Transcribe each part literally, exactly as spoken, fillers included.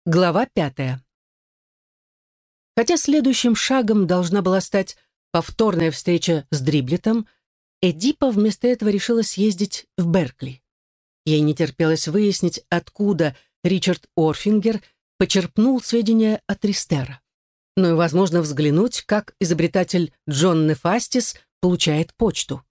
Глава пятая. Хотя следующим шагом должна была стать повторная встреча с Дриблетом, Эдипа вместо этого решила съездить в Беркли. Ей не терпелось выяснить, откуда Ричард Орфингер почерпнул сведения от Тристера. Ну и, возможно, взглянуть, как изобретатель Джон Нефастис получает почту.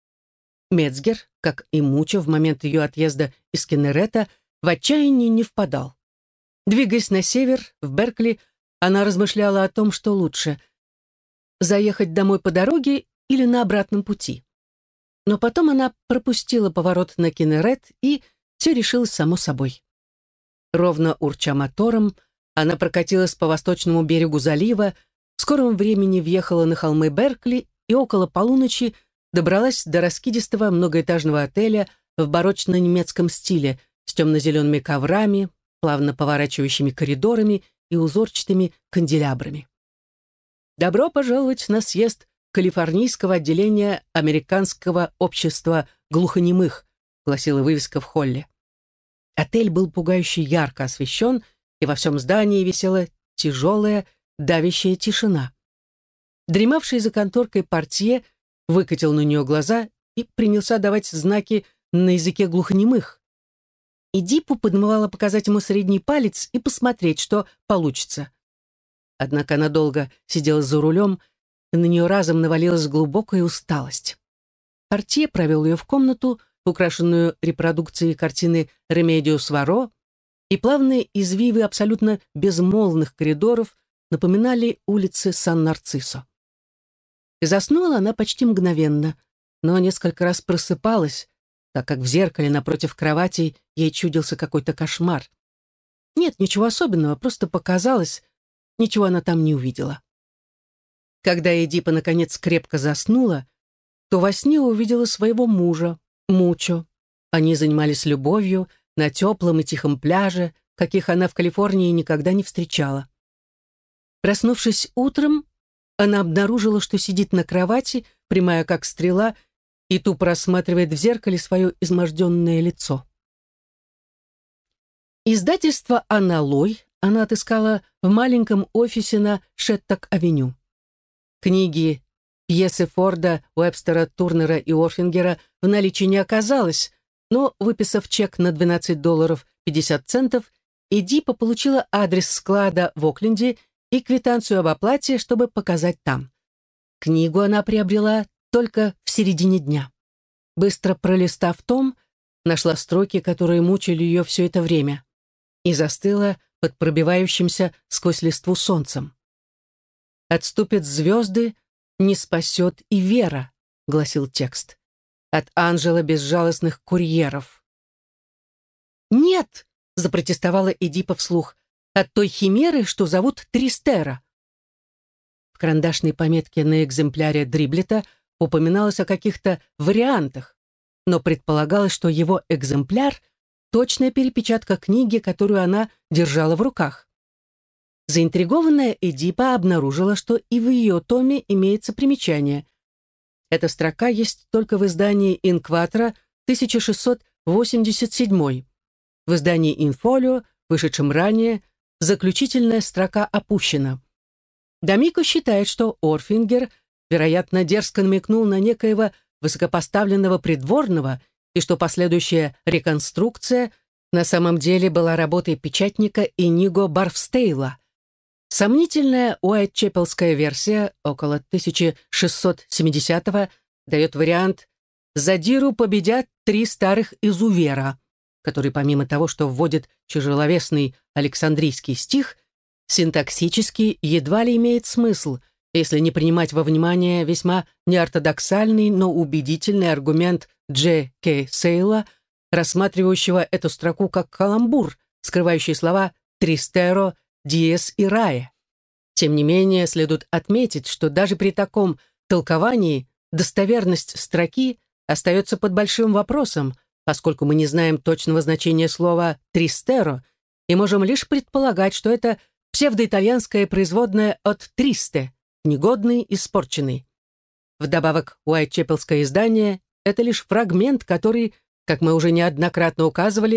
Мецгер, как и Мучо в момент ее отъезда из Кинерета, в отчаянии не впадал. Двигаясь на север, в Беркли, она размышляла о том, что лучше — заехать домой по дороге или на обратном пути. Но потом она пропустила поворот на Кинерет, и все решилось само собой. Ровно урча мотором, она прокатилась по восточному берегу залива, в скором времени въехала на холмы Беркли и около полуночи добралась до раскидистого многоэтажного отеля в барочно-немецком стиле с темно-зелеными коврами, плавно поворачивающими коридорами и узорчатыми канделябрами. «Добро пожаловать на съезд Калифорнийского отделения Американского общества глухонемых», гласила вывеска в холле. Отель был пугающе ярко освещен, и во всем здании висела тяжелая, давящая тишина. Дремавший за конторкой портье выкатил на нее глаза и принялся давать знаки на языке глухонемых. Эдипу подмывала показать ему средний палец и посмотреть, что получится. Однако она долго сидела за рулем, и на нее разом навалилась глубокая усталость. Портье провел ее в комнату, украшенную репродукцией картины «Ремедиус Варо», и плавные извивы абсолютно безмолвных коридоров напоминали улицы Сан-Нарциссо. И заснула она почти мгновенно, но несколько раз просыпалась, так как в зеркале напротив кровати ей чудился какой-то кошмар. Нет, ничего особенного, просто показалось, ничего она там не увидела. Когда Эдипа наконец крепко заснула, то во сне увидела своего мужа, Мучо. Они занимались любовью на теплом и тихом пляже, каких она в Калифорнии никогда не встречала. Проснувшись утром, она обнаружила, что сидит на кровати, прямая как стрела, и тупо рассматривает в зеркале свое изможденное лицо. Издательство «Аналой» она отыскала в маленьком офисе на Шеттак-авеню. Книги, пьесы Форда, Уэбстера, Турнера и Орфингера в наличии не оказалось, но, выписав чек на двенадцать долларов пятьдесят центов, Эдипа получила адрес склада в Окленде и квитанцию об оплате, чтобы показать там. Книгу она приобрела только в середине дня. Быстро пролистав том, нашла строки, которые мучили ее все это время, и застыла под пробивающимся сквозь листву солнцем. «Отступят звезды, не спасет и вера», — гласил текст. «От ангела безжалостных курьеров». «Нет!» — запротестовала Эдипа вслух. «От той химеры, что зовут Тристера». В карандашной пометке на экземпляре Дриблета упоминалось о каких-то вариантах, но предполагалось, что его экземпляр — точная перепечатка книги, которую она держала в руках. Заинтригованная Эдипа обнаружила, что и в ее томе имеется примечание. Эта строка есть только в издании «Инкватора» тысяча шестьсот восемьдесят седьмой. В издании «Инфолио», вышедшем ранее, заключительная строка опущена. Дамико считает, что Орфингер, вероятно, дерзко намекнул на некоего высокопоставленного придворного, и что последующая реконструкция на самом деле была работой печатника Иниго Барфстейла. Сомнительная уайтчепелская версия, около тысяча шестьсот семидесятого, дает вариант «Задиру победят три старых изувера», который, помимо того, что вводит тяжеловесный александрийский стих, синтаксически едва ли имеет смысл, если не принимать во внимание весьма неортодоксальный, но убедительный аргумент Дж. К. Сейла, рассматривающего эту строку как каламбур, скрывающий слова «тристеро», «диес» и «рае». Тем не менее, следует отметить, что даже при таком толковании достоверность строки остается под большим вопросом, поскольку мы не знаем точного значения слова «тристеро» и можем лишь предполагать, что это псевдоитальянское производное от «тристе», негодный, испорченный. Вдобавок, уайтчепелское издание — это лишь фрагмент, который, как мы уже неоднократно указывали,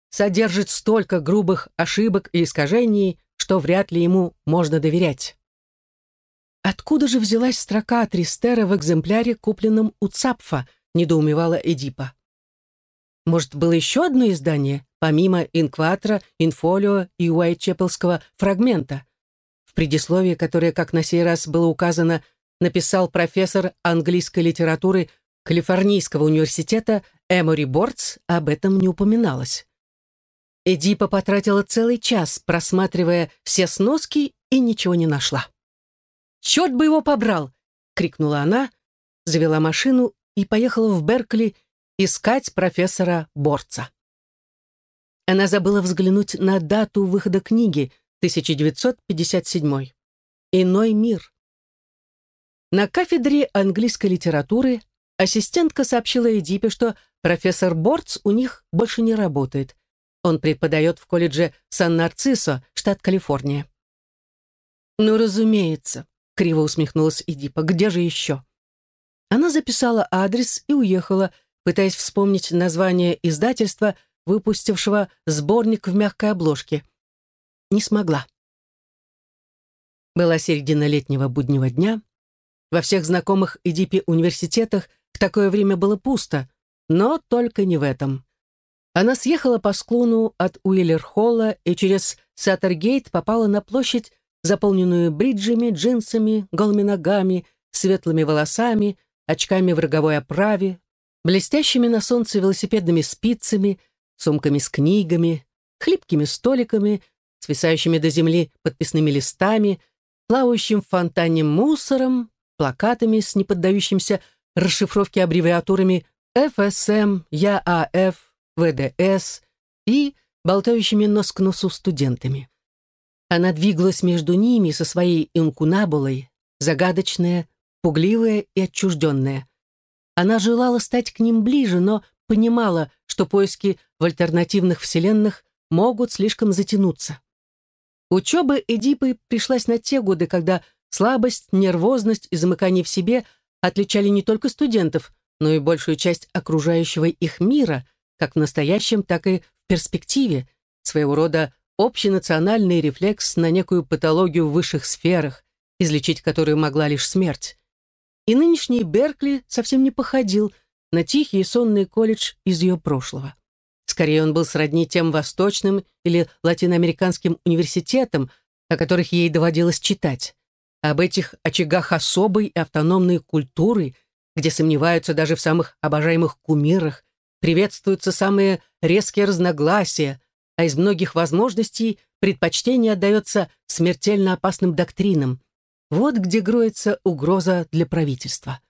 содержит столько грубых ошибок и искажений, что вряд ли ему можно доверять. Откуда же взялась строка от Ристера в экземпляре, купленном у Цапфа, недоумевала Эдипа. Может, было еще одно издание, помимо инкватра, инфолио и уайтчепелского фрагмента? В предисловии, которое, как на сей раз было указано, написал профессор английской литературы Калифорнийского университета Эмори Бортс, об этом не упоминалось. Эдипа потратила целый час, просматривая все сноски, и ничего не нашла. «Черт бы его побрал!» — крикнула она, завела машину и поехала в Беркли искать профессора Бортса. Она забыла взглянуть на дату выхода книги тысяча девятьсот пятьдесят седьмой. «Иной мир». На кафедре английской литературы ассистентка сообщила Эдипе, что профессор Бортс у них больше не работает. Он преподает в колледже Сан-Нарциссо, штат Калифорния. «Ну, разумеется», — криво усмехнулась Эдипа, — «где же еще?» Она записала адрес и уехала, пытаясь вспомнить название издательства, выпустившего сборник в мягкой обложке. Не смогла. Была середина летнего буднего дня. Во всех знакомых Эдипе университетах в такое время было пусто, но только не в этом. Она съехала по склону от Уиллер-Холла и через Саттергейт попала на площадь, заполненную бриджами, джинсами, голыми ногами, светлыми волосами, очками в роговой оправе, блестящими на солнце велосипедными спицами, сумками с книгами, хлипкими столиками, свисающими до земли подписными листами, плавающим в фонтане мусором, плакатами с неподдающимся расшифровке аббревиатурами эф эс эм, я а эф, вэ дэ эс и болтающими нос к носу студентами. Она двигалась между ними со своей инкунабулой, загадочная, пугливая и отчужденная. Она желала стать к ним ближе, но понимала, что поиски в альтернативных вселенных могут слишком затянуться. Учеба Эдипы пришлась на те годы, когда слабость, нервозность и замыкание в себе отличали не только студентов, но и большую часть окружающего их мира, как в настоящем, так и в перспективе, своего рода общенациональный рефлекс на некую патологию в высших сферах, излечить которую могла лишь смерть. И нынешний Беркли совсем не походил на тихий и сонный колледж из ее прошлого. Скорее, он был сродни тем восточным или латиноамериканским университетам, о которых ей доводилось читать, об этих очагах особой и автономной культуры, где сомневаются даже в самых обожаемых кумирах, приветствуются самые резкие разногласия, а из многих возможностей предпочтение отдается смертельно опасным доктринам. Вот где кроется угроза для правительства.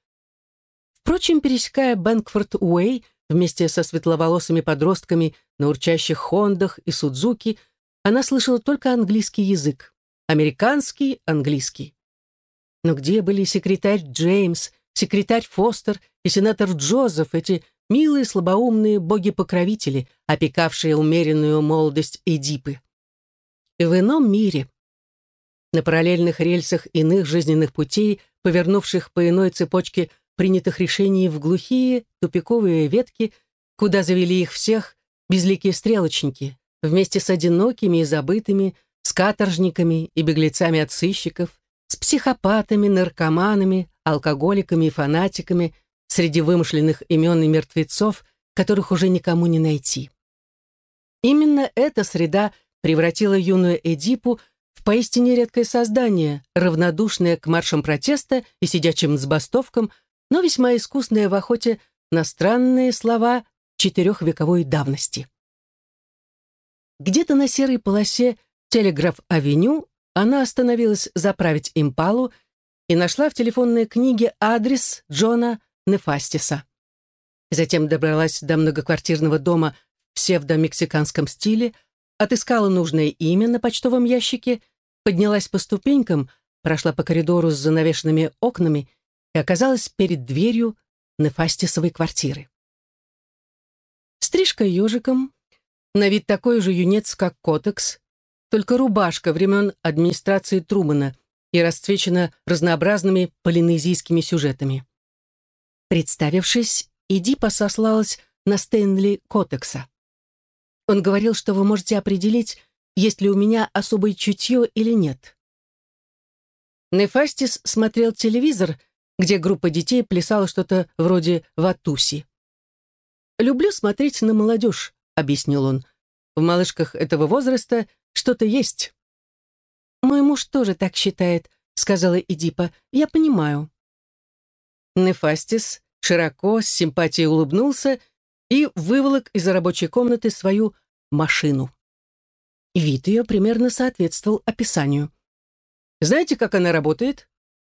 Впрочем, пересекая Бэнкфорд-Уэй вместе со светловолосыми подростками на урчащих Хондах и Судзуки, она слышала только английский язык. Американский английский. Но где были секретарь Джеймс, секретарь Фостер и сенатор Джозеф, эти милые слабоумные боги-покровители, опекавшие умеренную молодость Эдипы? И в ином мире, на параллельных рельсах иных жизненных путей, повернувших по иной цепочке принятых решений в глухие, тупиковые ветки, куда завели их всех безликие стрелочники, вместе с одинокими и забытыми, с каторжниками и беглецами от сыщиков, с психопатами, наркоманами, алкоголиками и фанатиками, среди вымышленных имен и мертвецов, которых уже никому не найти. Именно эта среда превратила юную Эдипу в поистине редкое создание, равнодушное к маршам протеста и сидячим забастовкам, но весьма искусное в охоте на странные слова четырехвековой давности. Где-то на серой полосе Телеграф-авеню она остановилась заправить импалу и нашла в телефонной книге адрес Джона Нефастиса. Затем добралась до многоквартирного дома в псевдо-мексиканском стиле, отыскала нужное имя на почтовом ящике, поднялась по ступенькам, прошла по коридору с занавешенными окнами и оказалась перед дверью Нефастисовой квартиры. Стрижка ежиком, на вид такой же юнец, как Котекс, только рубашка времен администрации Трумэна и расцвечена разнообразными полинезийскими сюжетами. Представившись, Эдипа сослалась на Стэнли Котекса. Он говорил, что вы можете определить, есть ли у меня особое чутье или нет. Нефастис смотрел телевизор, где группа детей плясала что-то вроде ватуси. «Люблю смотреть на молодежь», — объяснил он. «В малышках этого возраста что-то есть». «Мой муж тоже так считает», — сказала Эдипа. «Я понимаю». Нефастис широко, с симпатией улыбнулся и выволок из рабочей комнаты свою машину. Вид ее примерно соответствовал описанию. «Знаете, как она работает?»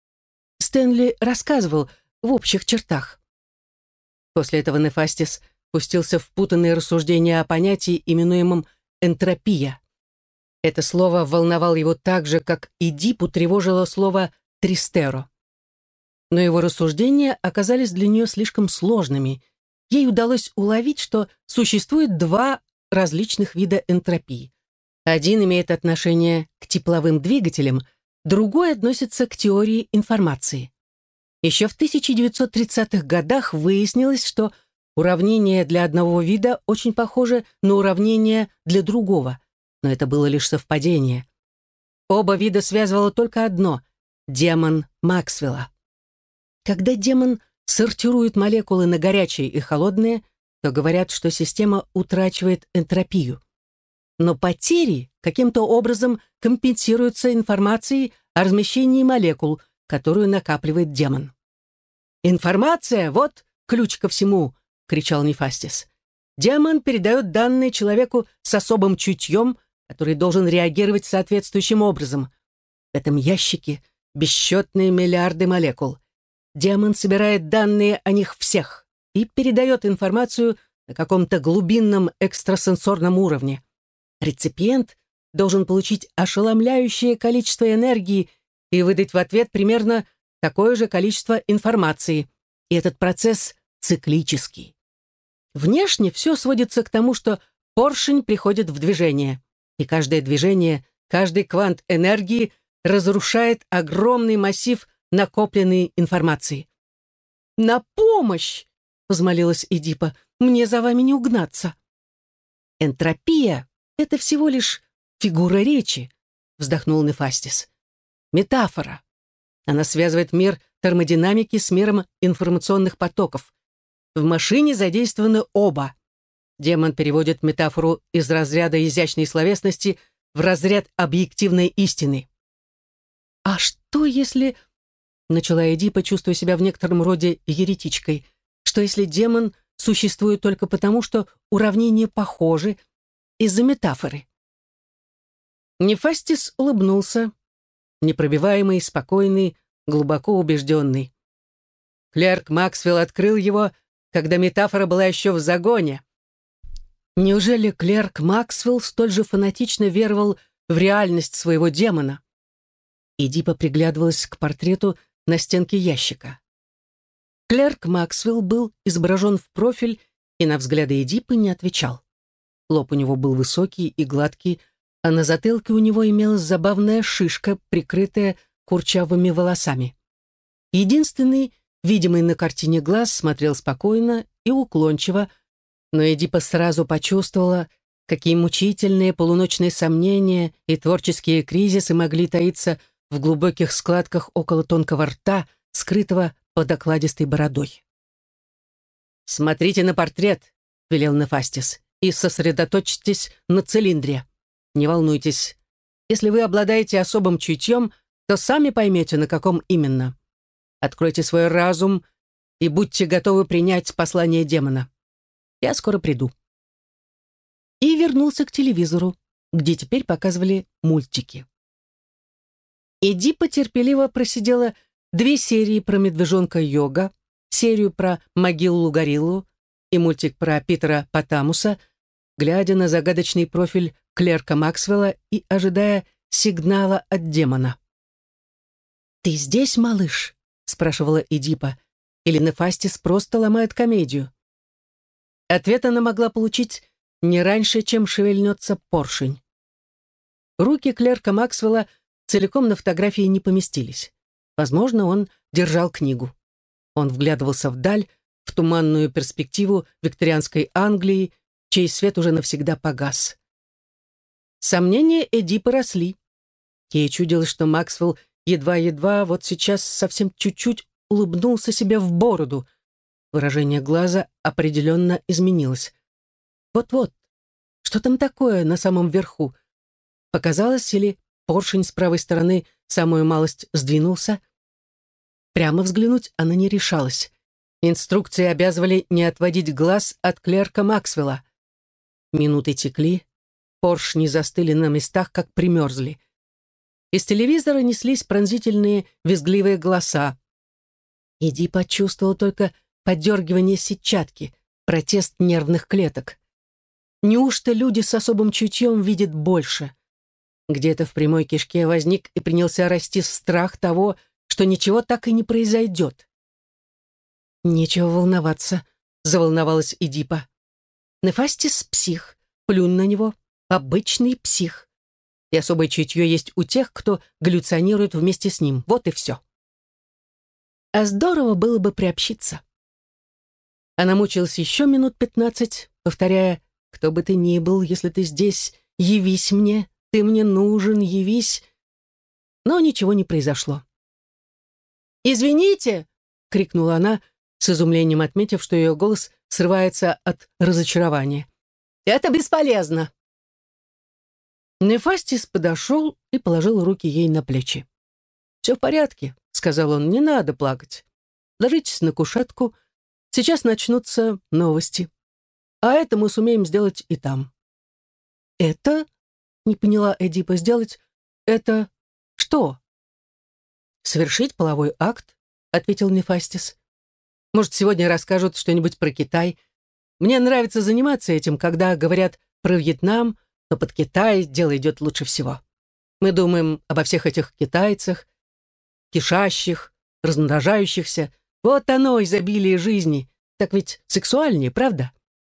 Стэнли рассказывал в общих чертах. После этого Нефастис пустился в путанные рассуждения о понятии, именуемом энтропия. Это слово волновало его так же, как Эдипу тревожило слово «тристеро». Но его рассуждения оказались для нее слишком сложными. Ей удалось уловить, что существует два различных вида энтропии. Один имеет отношение к тепловым двигателям, другой относится к теории информации. Еще в тысяча девятьсот тридцатых годах выяснилось, что уравнение для одного вида очень похоже на уравнение для другого, но это было лишь совпадение. Оба вида связывало только одно — демон Максвелла. Когда демон сортирует молекулы на горячие и холодные, то говорят, что система утрачивает энтропию. Но потери каким-то образом компенсируются информацией о размещении молекул, которую накапливает демон. «Информация — вот ключ ко всему!» — кричал Нефастис. «Демон передает данные человеку с особым чутьем, который должен реагировать соответствующим образом. В этом ящике бесчетные миллиарды молекул. Демон собирает данные о них всех и передает информацию на каком-то глубинном экстрасенсорном уровне. Реципиент должен получить ошеломляющее количество энергии и выдать в ответ примерно такое же количество информации. И этот процесс циклический. Внешне все сводится к тому, что поршень приходит в движение, и каждое движение, каждый квант энергии разрушает огромный массив накопленной информации. «На помощь!» — взмолилась Эдипа. «Мне за вами не угнаться». «Энтропия — это всего лишь фигура речи», — вздохнул Нефастис. «Метафора. Она связывает мир термодинамики с миром информационных потоков. В машине задействованы оба. Демон переводит метафору из разряда изящной словесности в разряд объективной истины». «А что если...» — начала Эдипа, чувствуя себя в некотором роде еретичкой. «Что если демон существует только потому, что уравнения похожи из-за метафоры?» Нефастис улыбнулся, непробиваемый, спокойный, глубоко убежденный. Клерк Максвелл открыл его, когда метафора была еще в загоне. Неужели Клерк Максвелл столь же фанатично веровал в реальность своего демона? Эдипа приглядывалась к портрету на стенке ящика. Клерк Максвелл был изображен в профиль и на взгляды Эдипы не отвечал. Лоб у него был высокий и гладкий, а на затылке у него имелась забавная шишка, прикрытая курчавыми волосами. Единственный, видимый на картине глаз, смотрел спокойно и уклончиво, но Эдипа сразу почувствовала, какие мучительные полуночные сомнения и творческие кризисы могли таиться в глубоких складках около тонкого рта, скрытого под окладистой бородой. «Смотрите на портрет», — велел Нефастис, «и сосредоточьтесь на цилиндре. Не волнуйтесь. Если вы обладаете особым чутьем, то сами поймете, на каком именно. Откройте свой разум и будьте готовы принять послание демона. Я скоро приду». И вернулся к телевизору, где теперь показывали мультики. Эдипа терпеливо просидела две серии про медвежонка Йога, серию про Могиллу-гориллу и мультик про Питера Потамуса, глядя на загадочный профиль Клерка Максвелла и ожидая сигнала от демона. «Ты здесь, малыш?» — спрашивала Эдипа. «Или Нефастис просто ломает комедию?» Ответ она могла получить не раньше, чем шевельнется поршень. Руки Клерка Максвелла целиком на фотографии не поместились. Возможно, он держал книгу. Он вглядывался вдаль, в туманную перспективу викторианской Англии, чей свет уже навсегда погас. Сомнения Эдипа росли. Ей чудилось, что Максвелл едва-едва вот сейчас совсем чуть-чуть улыбнулся себе в бороду. Выражение глаза определенно изменилось. Вот-вот, что там такое на самом верху? Показалось, или поршень с правой стороны самую малость сдвинулся? Прямо взглянуть она не решалась. Инструкции обязывали не отводить глаз от клерка Максвелла. Минуты текли, поршни застыли на местах, как примерзли. Из телевизора неслись пронзительные, визгливые голоса. Эди почувствовала только подергивание сетчатки, протест нервных клеток. Неужто люди с особым чутьем видят больше? Где-то в прямой кишке возник и принялся расти страх того, что ничего так и не произойдет. «Нечего волноваться», — заволновалась Эдипа. «Нефастис — псих, плюнь на него, обычный псих. И особое чутье есть у тех, кто галлюционирует вместе с ним. Вот и все». А здорово было бы приобщиться. Она мучилась еще минут пятнадцать, повторяя: «Кто бы ты ни был, если ты здесь, явись мне, ты мне нужен, явись». Но ничего не произошло. «Извините!» — крикнула она, с изумлением отметив, что ее голос срывается от разочарования. «Это бесполезно!» Нефастис подошел и положил руки ей на плечи. «Все в порядке», — сказал он, — «не надо плакать. Ложитесь на кушетку, сейчас начнутся новости. А это мы сумеем сделать и там». «Это?» — не поняла Эдипа. «Сделать это что?» «Совершить половой акт», — ответил Нефастис. «Может, сегодня расскажут что-нибудь про Китай. Мне нравится заниматься этим, когда говорят про Вьетнам, но под Китай дело идет лучше всего. Мы думаем обо всех этих китайцах, кишащих, размножающихся. Вот оно, изобилие жизни. Так ведь сексуальнее, правда?»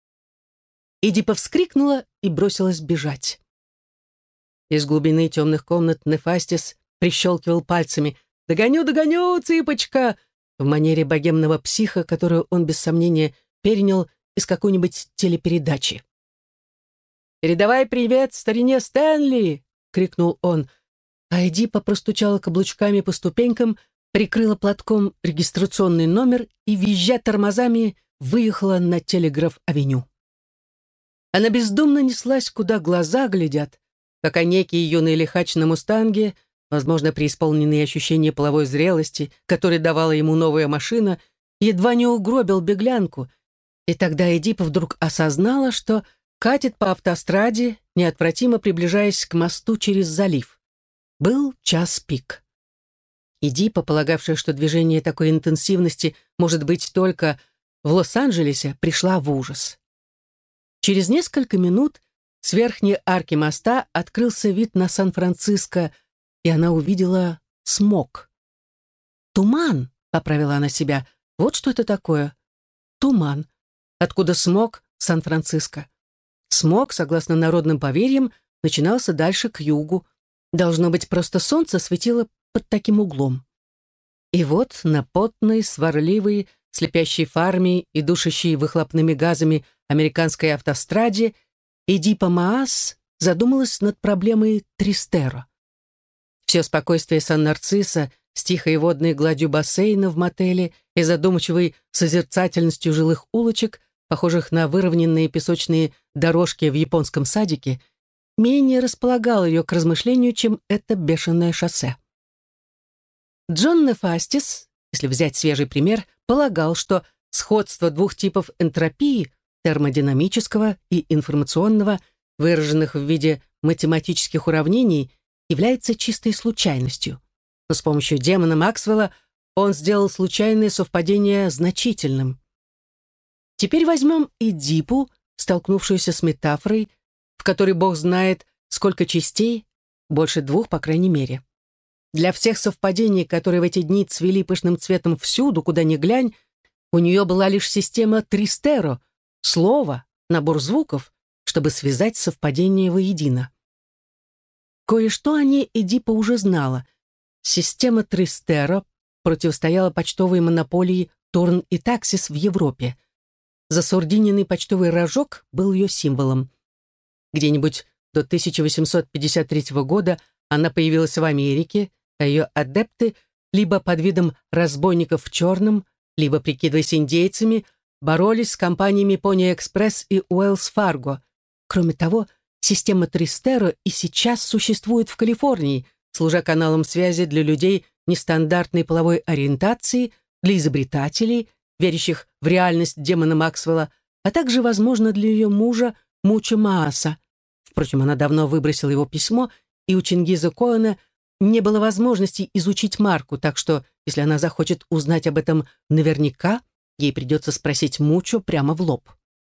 Эдипа вскрикнула и бросилась бежать. Из глубины темных комнат Нефастис прищелкивал пальцами. «Догоню, догоню, цыпочка!» в манере богемного психа, которую он без сомнения перенял из какой-нибудь телепередачи. «Передавай привет старине Стэнли!» — крикнул он. А Эдипа простучала каблучками по ступенькам, прикрыла платком регистрационный номер и, визжа тормозами, выехала на Телеграф-авеню. Она бездумно неслась, куда глаза глядят, пока некий юный лихач на мустанге, возможно, преисполненные ощущения половой зрелости, который давала ему новая машина, едва не угробил беглянку. И тогда Эдипа вдруг осознала, что катит по автостраде, неотвратимо приближаясь к мосту через залив. Был час пик. Эдипа, полагавшая, что движение такой интенсивности может быть только в Лос-Анджелесе, пришла в ужас. Через несколько минут с верхней арки моста открылся вид на Сан-Франциско, и она увидела смог. «Туман», — поправила она себя, — «вот что это такое. Туман. Откуда смог Сан-Франциско? Смог, согласно народным поверьям, начинался дальше к югу. Должно быть, просто солнце светило под таким углом». И вот на потной, сварливой, слепящей фарме и душащей выхлопными газами американской автостраде Эдипа Маас задумалась над проблемой Тристеро. Все спокойствие Сан-Нарцисса с тихой водной гладью бассейна в мотеле и задумчивой созерцательностью жилых улочек, похожих на выровненные песочные дорожки в японском садике, менее располагало ее к размышлению, чем это бешеное шоссе. Джон Нефастис, если взять свежий пример, полагал, что сходство двух типов энтропии, термодинамического и информационного, выраженных в виде математических уравнений, является чистой случайностью. Но с помощью демона Максвелла он сделал случайное совпадение значительным. Теперь возьмем Эдипу, столкнувшуюся с метафорой, в которой Бог знает, сколько частей, больше двух, по крайней мере. Для всех совпадений, которые в эти дни цвели пышным цветом всюду, куда ни глянь, у нее была лишь система Тристеро, слово, набор звуков, чтобы связать совпадения воедино. Кое-что о ней Эдипа уже знала. Система Тристеро противостояла почтовой монополии Турн и Таксис в Европе. засурдиненный почтовый рожок был ее символом. Где-нибудь до тысяча восемьсот пятьдесят третьего года она появилась в Америке, а ее адепты либо под видом разбойников в черном, либо, прикидываясь индейцами, боролись с компаниями Pony Express и Уэллс Фарго. Кроме того, система Тристеро и сейчас существует в Калифорнии, служа каналом связи для людей нестандартной половой ориентации, для изобретателей, верящих в реальность демона Максвелла, а также, возможно, для ее мужа Мучо Мааса. Впрочем, она давно выбросила его письмо, и у Чингиза Коэна не было возможности изучить марку, так что, если она захочет узнать об этом наверняка, ей придется спросить Мучо прямо в лоб.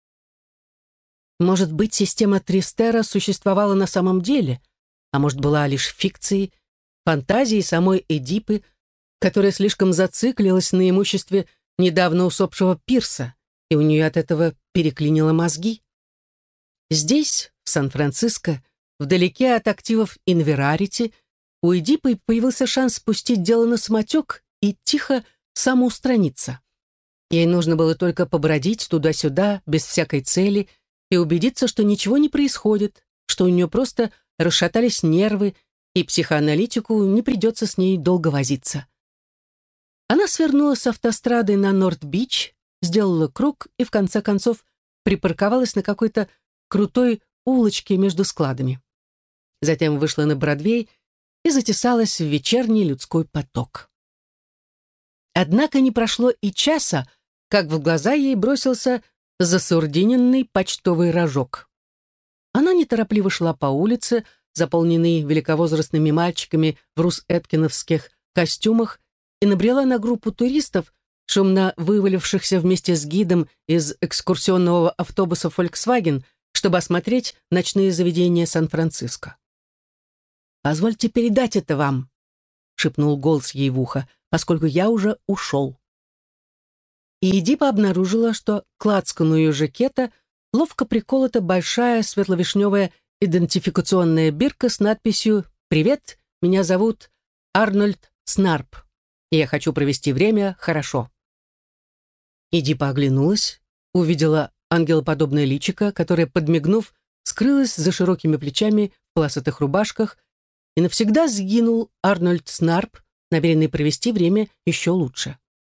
Может быть, система Тристера существовала на самом деле, а может, была лишь фикцией, фантазией самой Эдипы, которая слишком зациклилась на имуществе недавно усопшего Пирса, и у нее от этого переклинило мозги. Здесь, в Сан-Франциско, вдалеке от активов Инверарити, у Эдипы появился шанс спустить дело на самотек и тихо самоустраниться. Ей нужно было только побродить туда-сюда, без всякой цели, и убедиться, что ничего не происходит, что у нее просто расшатались нервы, и психоаналитику не придется с ней долго возиться. Она свернула с автострады на Норт-Бич, сделала круг и, в конце концов, припарковалась на какой-то крутой улочке между складами. Затем вышла на Бродвей и затесалась в вечерний людской поток. Однако не прошло и часа, как в глаза ей бросился засурдиненный почтовый рожок. Она неторопливо шла по улице, заполненной великовозрастными мальчиками в рус-эткиновских костюмах, и набрела на группу туристов, шумно вывалившихся вместе с гидом из экскурсионного автобуса Volkswagen, чтобы осмотреть ночные заведения Сан-Франциско. «Позвольте передать это вам», — шепнул голос ей в ухо, «поскольку я уже ушел». И Эдипа обнаружила, что к лацкану ее жакета ловко приколота большая светло-вишневая идентификационная бирка с надписью «Привет, меня зовут Арнольд Снарп, и я хочу провести время хорошо». Эдипа оглянулась, увидела ангелоподобное личико, которое, подмигнув, скрылось за широкими плечами в полосатых рубашках, и навсегда сгинул Арнольд Снарп, намеренный провести время еще лучше.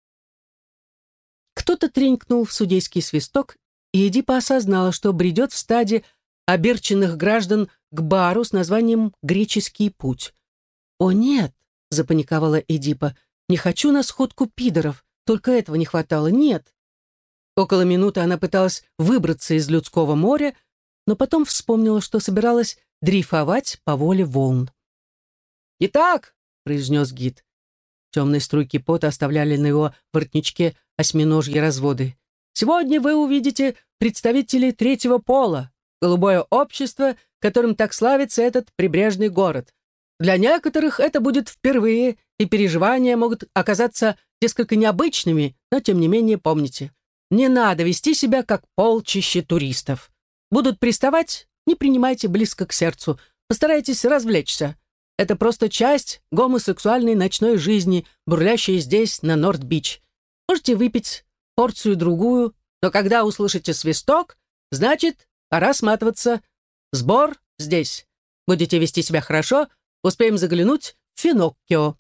Кто-то тренькнул в судейский свисток, и Эдипа осознала, что бредет в стаде оберченных граждан к бару с названием «Греческий путь». «О, нет!» — запаниковала Эдипа. «Не хочу на сходку пидоров, только этого не хватало, нет!» Около минуты она пыталась выбраться из людского моря, но потом вспомнила, что собиралась дрейфовать по воле волн. «Итак», — произнес гид. Темные струйки пота оставляли на его воротничке осьминожьи разводы. «Сегодня вы увидите представителей третьего пола, голубое общество, которым так славится этот прибрежный город. Для некоторых это будет впервые, и переживания могут оказаться несколько необычными, но тем не менее помните, не надо вести себя как полчище туристов. Будут приставать, не принимайте близко к сердцу, постарайтесь развлечься. Это просто часть гомосексуальной ночной жизни, бурлящей здесь, на Норт-Бич. Можете выпить порцию-другую, но когда услышите свисток, значит, пора сматываться. Сбор здесь. Будете вести себя хорошо, успеем заглянуть в Финоккио».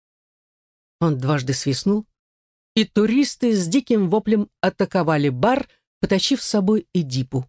Он дважды свистнул, и туристы с диким воплем атаковали бар, потащив с собой Эдипу.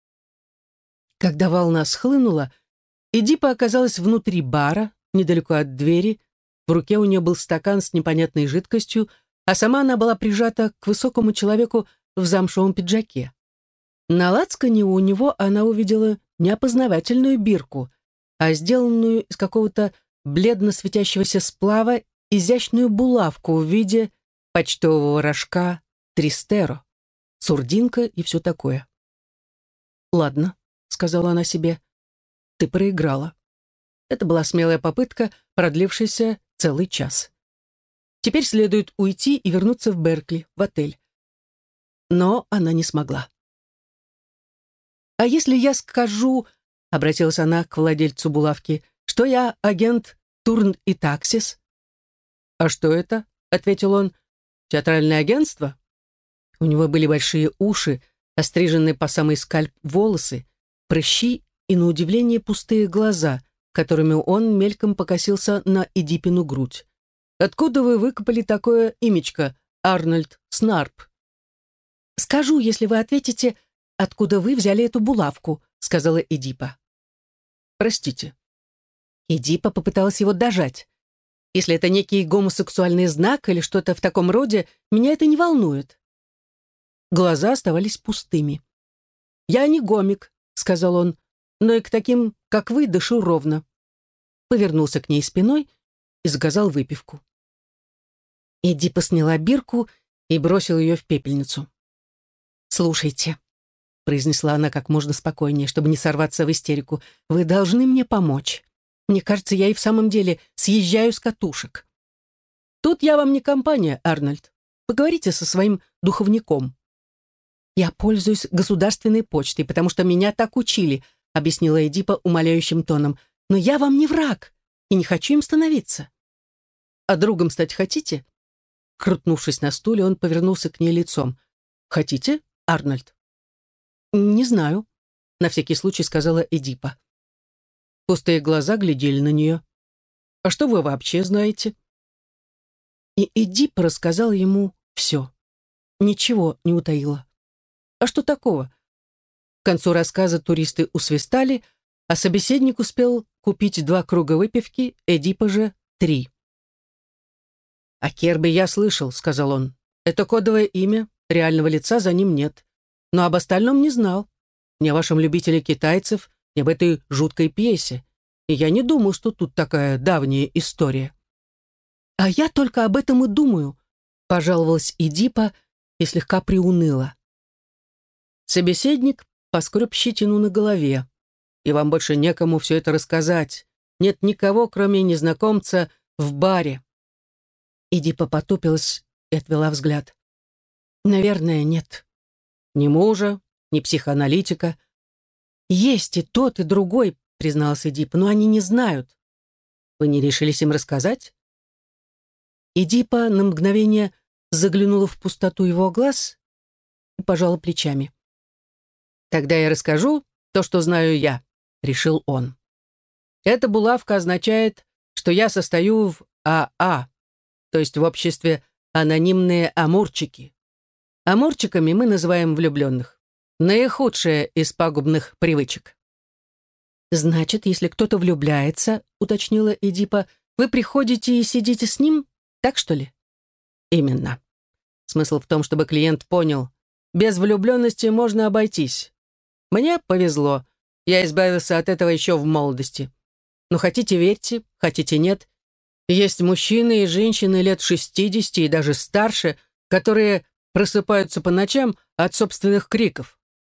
Когда волна схлынула, Эдипа оказалась внутри бара, недалеко от двери. В руке у нее был стакан с непонятной жидкостью, а сама она была прижата к высокому человеку в замшевом пиджаке. На лацкане у него она увидела не опознавательную бирку, а сделанную из какого-то бледно светящегося сплава изящную булавку в виде почтового рожка Тристеро, сурдинка и все такое. «Ладно», — сказала она себе, — «ты проиграла». Это была смелая попытка, продлившаяся целый час. Теперь следует уйти и вернуться в Беркли, в отель. Но она не смогла. «А если я скажу, — обратилась она к владельцу булавки, — что я агент Турн и Таксис?» «А что это?» — ответил он. «Театральное агентство?» У него были большие уши, остриженные по самый скальп волосы, прыщи и, на удивление, пустые глаза, которыми он мельком покосился на Эдипину грудь. «Откуда вы выкопали такое имечко, Арнольд Снарп?» «Скажу, если вы ответите, откуда вы взяли эту булавку», — сказала Эдипа. «Простите». Эдипа попыталась его дожать. «Если это некий гомосексуальный знак или что-то в таком роде, меня это не волнует». Глаза оставались пустыми. «Я не гомик», — сказал он, «но и к таким, как вы, дышу ровно». Повернулся к ней спиной и заказал выпивку. Эдипа сняла бирку и бросила ее в пепельницу. «Слушайте», — произнесла она как можно спокойнее, чтобы не сорваться в истерику, «вы должны мне помочь. Мне кажется, я и в самом деле съезжаю с катушек». «Тут я вам не компания, Арнольд. Поговорите со своим духовником». «Я пользуюсь государственной почтой, потому что меня так учили», — объяснила Эдипа умоляющим тоном. «Но я вам не враг и не хочу им становиться». «А другом стать хотите?» Крутнувшись на стуле, он повернулся к ней лицом. «Хотите, Арнольд?» «Не знаю», — на всякий случай сказала Эдипа. Пустые глаза глядели на нее. «А что вы вообще знаете?» И Эдипа рассказала ему все. Ничего не утаила. А что такого? К концу рассказа туристы усвистали, а собеседник успел купить два круга выпивки, Эдипа же три. «О Керби я слышал», — сказал он. «Это кодовое имя, реального лица за ним нет. Но об остальном не знал. Ни о вашем любителе китайцев, ни об этой жуткой пьесе. И я не думал, что тут такая давняя история». «А я только об этом и думаю», — пожаловалась Эдипа и слегка приуныла. Собеседник поскреб щетину на голове. «И вам больше некому все это рассказать. Нет никого, кроме незнакомца, в баре». Эдипа потупилась и отвела взгляд. «Наверное, нет. Ни мужа, ни психоаналитика». «Есть и тот, и другой», — призналась Эдипа, «но они не знают». «Вы не решились им рассказать?» Эдипа на мгновение заглянула в пустоту его глаз и пожала плечами. «Тогда я расскажу то, что знаю я», — решил он. «Эта булавка означает, что я состою в АА, то есть в обществе анонимные амурчики. Амурчиками мы называем влюбленных. Наихудшая из пагубных привычек». «Значит, если кто-то влюбляется, — уточнила Эдипа, — вы приходите и сидите с ним, так что ли?» «Именно. Смысл в том, чтобы клиент понял, без влюбленности можно обойтись. Мне повезло, я избавился от этого еще в молодости. Но хотите верьте, хотите нет, есть мужчины и женщины лет шестидесяти и даже старше, которые просыпаются по ночам от собственных криков».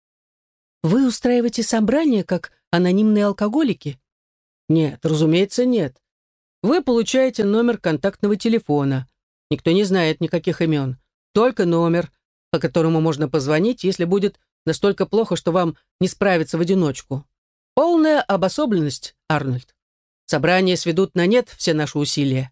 «Вы устраиваете собрания, как анонимные алкоголики?» «Нет, разумеется, нет. Вы получаете номер контактного телефона. Никто не знает никаких имен. Только номер, по которому можно позвонить, если будет настолько плохо, что вам не справиться в одиночку. Полная обособленность, Арнольд. Собрания сведут на нет все наши усилия».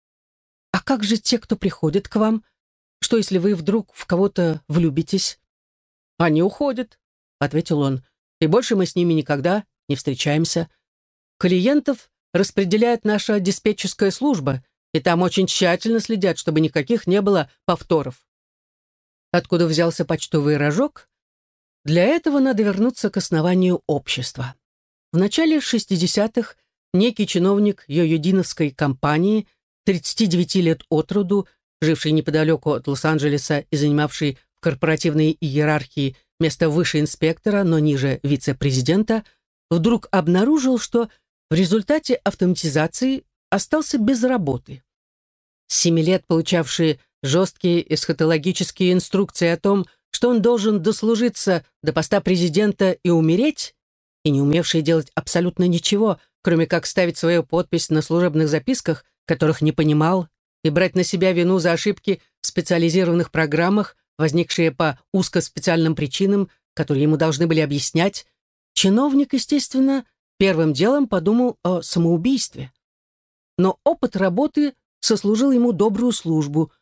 «А как же те, кто приходит к вам? Что, если вы вдруг в кого-то влюбитесь?» «Они уходят», — ответил он, «и больше мы с ними никогда не встречаемся. Клиентов распределяет наша диспетчерская служба, и там очень тщательно следят, чтобы никаких не было повторов». Откуда взялся почтовый рожок? Для этого надо вернуться к основанию общества. В начале шестидесятых некий чиновник йойодиновской компании, тридцати девяти лет от роду, живший неподалеку от Лос-Анджелеса и занимавший в корпоративной иерархии место выше инспектора, но ниже вице-президента, вдруг обнаружил, что в результате автоматизации остался без работы. С семи лет получавший жесткие эсхатологические инструкции о том, что он должен дослужиться до поста президента и умереть, и не умевший делать абсолютно ничего, кроме как ставить свою подпись на служебных записках, которых не понимал, и брать на себя вину за ошибки в специализированных программах, возникшие по узкоспециальным причинам, которые ему должны были объяснять, чиновник, естественно, первым делом подумал о самоубийстве. Но опыт работы сослужил ему добрую службу.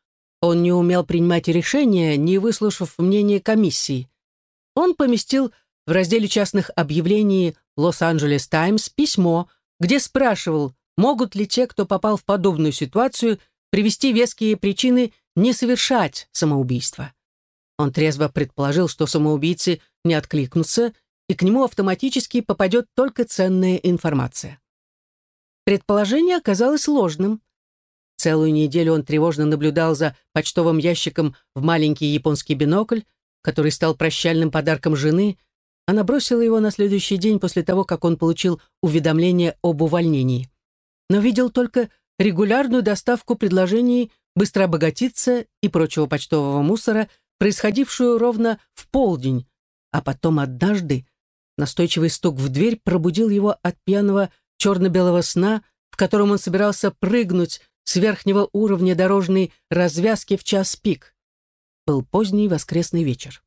Он не умел принимать решения, не выслушав мнение комиссии. Он поместил в разделе частных объявлений «Лос-Анджелес Таймс» письмо, где спрашивал, могут ли те, кто попал в подобную ситуацию, привести веские причины не совершать самоубийство. Он трезво предположил, что самоубийцы не откликнутся, и к нему автоматически попадет только ценная информация. Предположение оказалось ложным. Целую неделю он тревожно наблюдал за почтовым ящиком в маленький японский бинокль, который стал прощальным подарком жены. Она бросила его на следующий день после того, как он получил уведомление об увольнении. Но видел только регулярную доставку предложений быстро обогатиться и прочего почтового мусора, происходившую ровно в полдень, а потом однажды настойчивый стук в дверь пробудил его от пьяного черно-белого сна, в котором он собирался прыгнуть с верхнего уровня дорожной развязки в час пик. Был поздний воскресный вечер.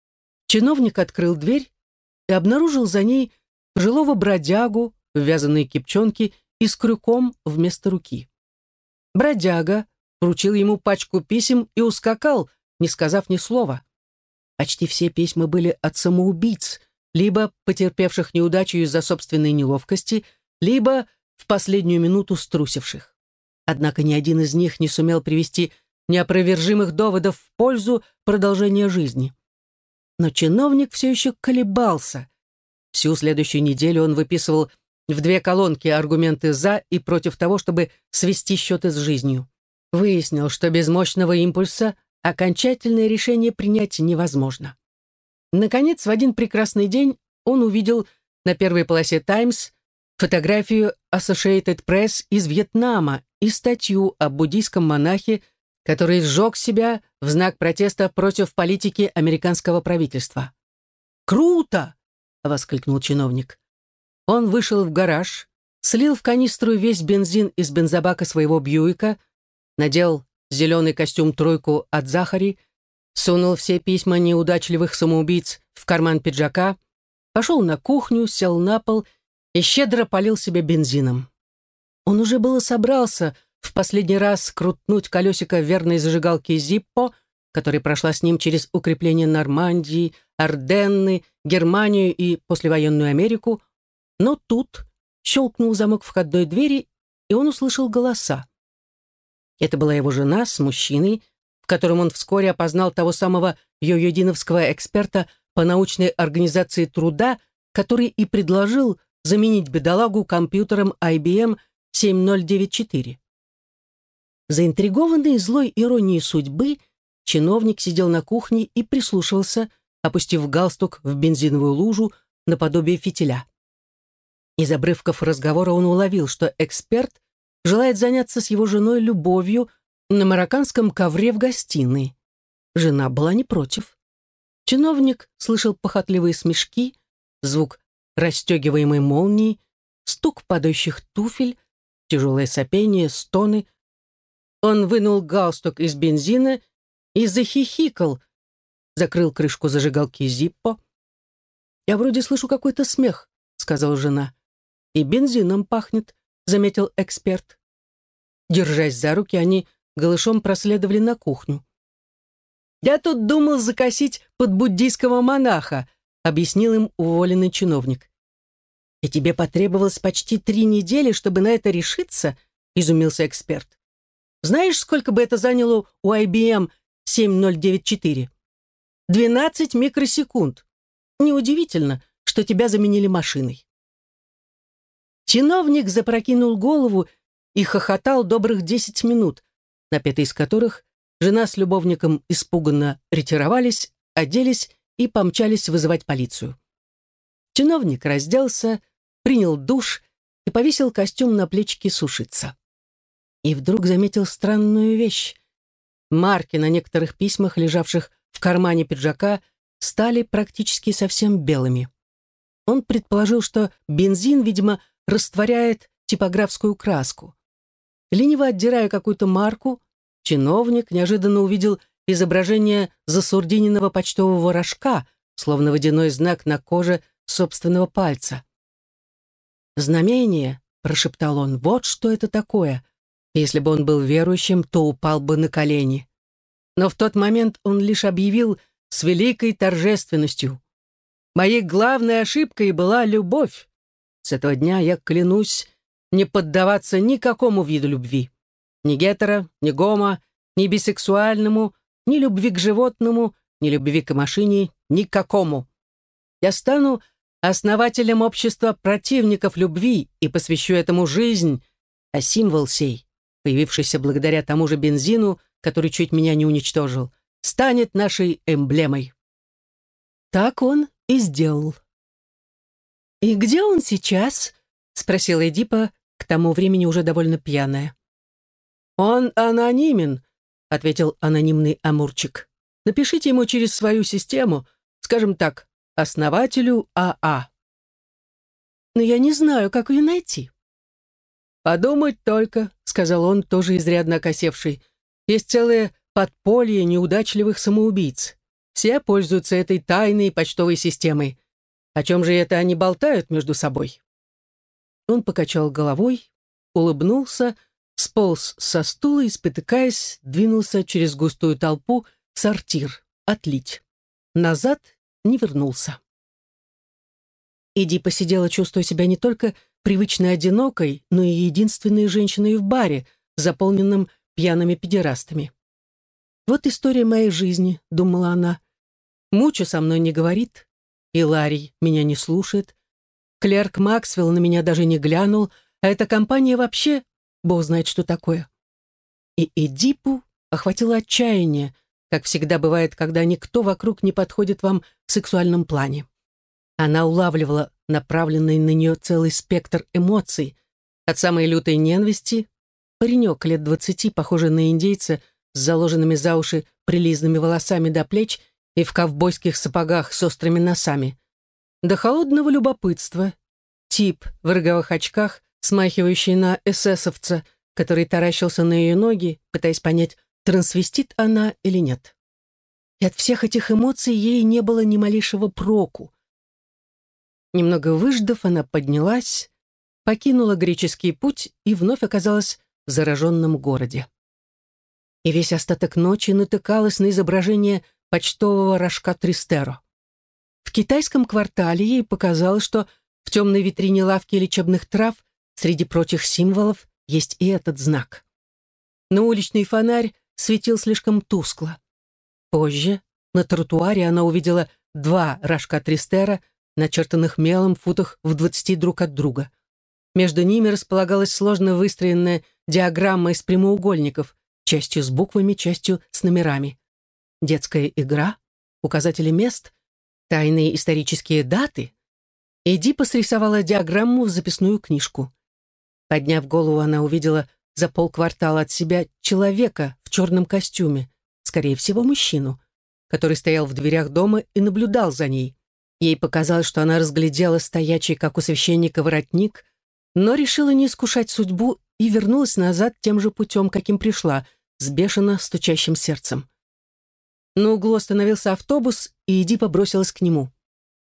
Чиновник открыл дверь и обнаружил за ней пожилого бродягу в вязаной кепчонке и с крюком вместо руки. Бродяга вручил ему пачку писем и ускакал, не сказав ни слова. Почти все письма были от самоубийц, либо потерпевших неудачу из-за собственной неловкости, либо в последнюю минуту струсивших. Однако ни один из них не сумел привести неопровержимых доводов в пользу продолжения жизни. Но чиновник все еще колебался. Всю следующую неделю он выписывал в две колонки аргументы «за» и «против» того, чтобы свести счеты с жизнью. Выяснил, что без мощного импульса окончательное решение принять невозможно. Наконец, в один прекрасный день он увидел на первой полосе «Таймс» фотографию Associated Press из Вьетнама и статью о буддийском монахе, который сжег себя в знак протеста против политики американского правительства. «Круто!» — воскликнул чиновник. Он вышел в гараж, слил в канистру весь бензин из бензобака своего Бьюика, надел зеленый костюм-тройку от Захари, сунул все письма неудачливых самоубийц в карман пиджака, пошел на кухню, сел на пол и щедро полил себе бензином. Он уже было собрался в последний раз крутнуть колесико верной зажигалки Зиппо, которая прошла с ним через укрепления Нормандии, Арденны, Германию и послевоенную Америку, но тут щелкнул замок входной двери, и он услышал голоса. Это была его жена с мужчиной, в котором он вскоре опознал того самого йойодиновского эксперта по научной организации труда, который и предложил заменить бедолагу компьютером ай би эм семь ноль девять четыре. Заинтригованный злой иронией судьбы, чиновник сидел на кухне и прислушивался, опустив галстук в бензиновую лужу наподобие фитиля. Из обрывков разговора он уловил, что эксперт желает заняться с его женой любовью на марокканском ковре в гостиной. Жена была не против. Чиновник слышал похотливые смешки, звук расстегиваемой молнии, стук падающих туфель, тяжелое сопение, стоны. Он вынул галстук из бензина и захихикал, закрыл крышку зажигалки Зиппо. «Я вроде слышу какой-то смех», — сказала жена. «И бензином пахнет», — заметил эксперт. Держась за руки, они голышом проследовали на кухню. «Я тут думал закосить под буддийского монаха», — объяснил им уволенный чиновник. «И тебе потребовалось почти три недели, чтобы на это решиться?» — изумился эксперт. «Знаешь, сколько бы это заняло у ай би эм семь ноль девять четыре? двенадцать микросекунд. Неудивительно, что тебя заменили машиной». Чиновник запрокинул голову и хохотал добрых десять минут, на пятой из которых жена с любовником испуганно ретировались, оделись и помчались вызывать полицию. Чиновник разделся, принял душ и повесил костюм на плечики сушиться. И вдруг заметил странную вещь. Марки на некоторых письмах, лежавших в кармане пиджака, стали практически совсем белыми. Он предположил, что бензин, видимо, растворяет типографскую краску. Лениво отдирая какую-то марку, чиновник неожиданно увидел изображение засурдиненного почтового рожка, словно водяной знак на коже собственного пальца. «Знамение», — прошептал он, — «вот что это такое. Если бы он был верующим, то упал бы на колени». Но в тот момент он лишь объявил с великой торжественностью: «Моей главной ошибкой была любовь. С этого дня я клянусь не поддаваться никакому виду любви. Ни гетеро, ни гомо, ни бисексуальному, ни любви к животному, ни любви к машине, никакому. Я стану основателем общества противников любви и посвящу этому жизнь, а символ сей, появившийся благодаря тому же бензину, который чуть меня не уничтожил, станет нашей эмблемой». Так он и сделал. «И где он сейчас?» — спросила Эдипа, к тому времени уже довольно пьяная. «Он анонимен», — ответил анонимный амурчик. «Напишите ему через свою систему, скажем так, основателю АА». «Но я не знаю, как ее найти». «Подумать только», — сказал он, тоже изрядно окосевший. «Есть целое подполье неудачливых самоубийц. Все пользуются этой тайной почтовой системой. О чем же это они болтают между собой?» Он покачал головой, улыбнулся, сполз со стула и, спотыкаясь, двинулся через густую толпу в сортир отлить. Назад не вернулся. Эди посидела, чувствуя себя не только привычно одинокой, но и единственной женщиной в баре, заполненном пьяными педерастами. «Вот история моей жизни», — думала она. «Муча со мной не говорит, и Ларри меня не слушает. Клерк Максвелл на меня даже не глянул, а эта компания вообще, бог знает, что такое». И Эдипу охватило отчаяние, как всегда бывает, когда никто вокруг не подходит вам в сексуальном плане. Она улавливала направленный на нее целый спектр эмоций, от самой лютой ненависти, паренек лет двадцати, похожий на индейца, с заложенными за уши прилизанными волосами до плеч и в ковбойских сапогах с острыми носами, до холодного любопытства, тип в роговых очках, смахивающий на эсэсовца, который таращился на ее ноги, пытаясь понять, трансвестит она или нет. И от всех этих эмоций ей не было ни малейшего проку. Немного выждав, она поднялась, покинула греческий путь и вновь оказалась в зараженном городе. И весь остаток ночи натыкалась на изображение почтового рожка Тристеро. В китайском квартале ей показалось, что в темной витрине лавки лечебных трав среди прочих символов есть и этот знак. Но уличный фонарь светил слишком тускло. Позже на тротуаре она увидела два рожка Тристера, начертанных мелом в футах в двадцати друг от друга. Между ними располагалась сложно выстроенная диаграмма из прямоугольников, частью с буквами, частью с номерами. Детская игра, указатели мест, тайные исторические даты. Эдипа срисовала диаграмму в записную книжку. Подняв голову, она увидела за полквартала от себя человека в черном костюме, скорее всего, мужчину, который стоял в дверях дома и наблюдал за ней. Ей показалось, что она разглядела стоячий, как у священника, воротник, но решила не искушать судьбу и вернулась назад тем же путем, каким пришла, с бешено стучащим сердцем. На углу остановился автобус, и Эдипа бросилась к нему.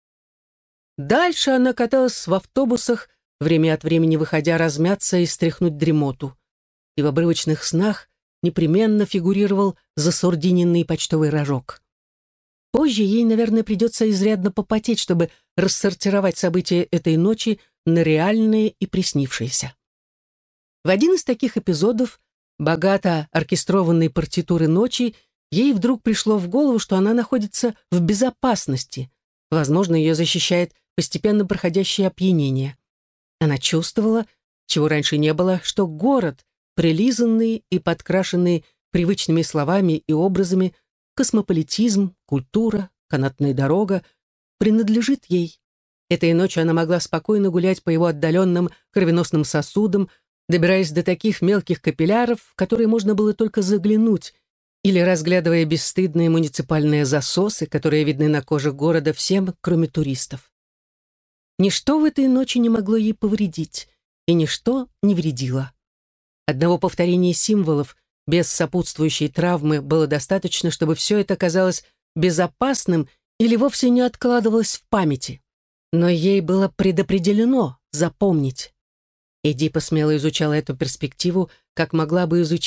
Дальше она каталась в автобусах, время от времени выходя размяться и стряхнуть дремоту. И в обрывочных снах непременно фигурировал засурдиненный почтовый рожок. Позже ей, наверное, придется изрядно попотеть, чтобы рассортировать события этой ночи на реальные и приснившиеся. В один из таких эпизодов, богато оркестрованной партитуры ночи, ей вдруг пришло в голову, что она находится в безопасности. Возможно, ее защищает постепенно проходящее опьянение. Она чувствовала, чего раньше не было, что город, прилизанный и подкрашенный привычными словами и образами, космополитизм, культура, канатная дорога, принадлежит ей. Этой ночью она могла спокойно гулять по его отдаленным кровеносным сосудам, добираясь до таких мелких капилляров, в которые можно было только заглянуть, или разглядывая бесстыдные муниципальные засосы, которые видны на коже города всем, кроме туристов. Ничто в этой ночи не могло ей повредить, и ничто не вредило. Одного повторения символов без сопутствующей травмы было достаточно, чтобы все это казалось безопасным или вовсе не откладывалось в памяти. Но ей было предопределено запомнить. Эдипа смело изучала эту перспективу, как могла бы изучать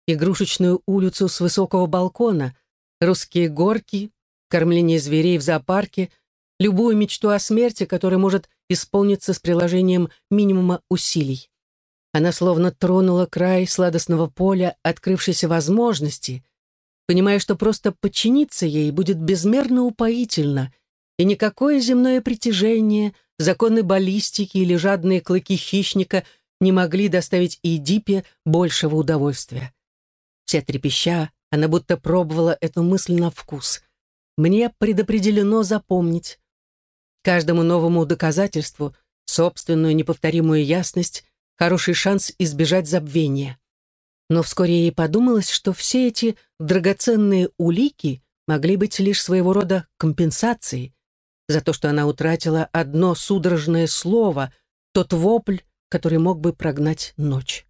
игрушечную улицу с высокого балкона, русские горки, кормление зверей в зоопарке, любую мечту о смерти, которая может исполниться с приложением минимума усилий. Она словно тронула край сладостного поля открывшейся возможности, понимая, что просто подчиниться ей будет безмерно упоительно, и никакое земное притяжение, законы баллистики или жадные клыки хищника не могли доставить Эдипе большего удовольствия. Вся трепеща, она будто пробовала эту мысль на вкус. Мне предопределено запомнить. Каждому новому доказательству собственную неповторимую ясность, хороший шанс избежать забвения. Но вскоре ей подумалось, что все эти драгоценные улики могли быть лишь своего рода компенсацией за то, что она утратила одно судорожное слово, тот вопль, который мог бы прогнать ночь.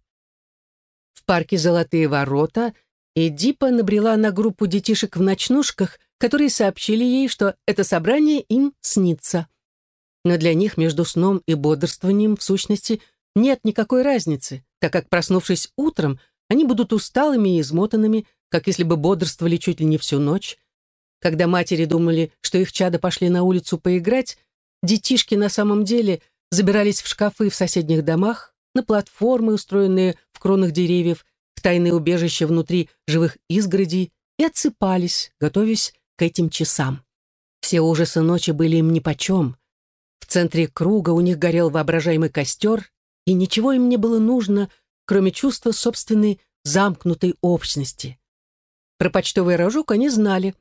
В парке «Золотые ворота» Эдипа набрела на группу детишек в ночнушках, которые сообщили ей, что это собрание им снится. Но для них между сном и бодрствованием, в сущности, нет никакой разницы, так как, проснувшись утром, они будут усталыми и измотанными, как если бы бодрствовали чуть ли не всю ночь. Когда матери думали, что их чада пошли на улицу поиграть, детишки на самом деле забирались в шкафы в соседних домах, на платформы, устроенные в кронах деревьев, в тайные убежища внутри живых изгородей, и отсыпались, готовясь к этим часам. Все ужасы ночи были им нипочем. В центре круга у них горел воображаемый костер, и ничего им не было нужно, кроме чувства собственной замкнутой общности. Про почтовый рожок они знали.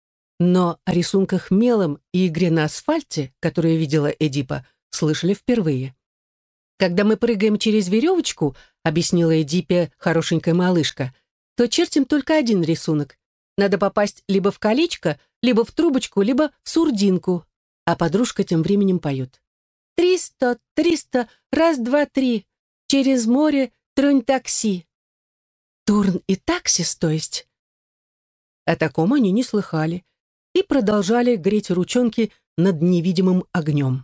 Но о рисунках мелом и игре на асфальте, которую видела Эдипа, слышали впервые. «Когда мы прыгаем через веревочку», — объяснила Эдипе хорошенькая малышка, «то чертим только один рисунок. Надо попасть либо в колечко, либо в трубочку, либо в сурдинку». А подружка тем временем поет. «Триста, триста, раз, два, три. Через море тронь такси». Турн и таксис, то есть. О таком они не слыхали и продолжали греть ручонки над невидимым огнем.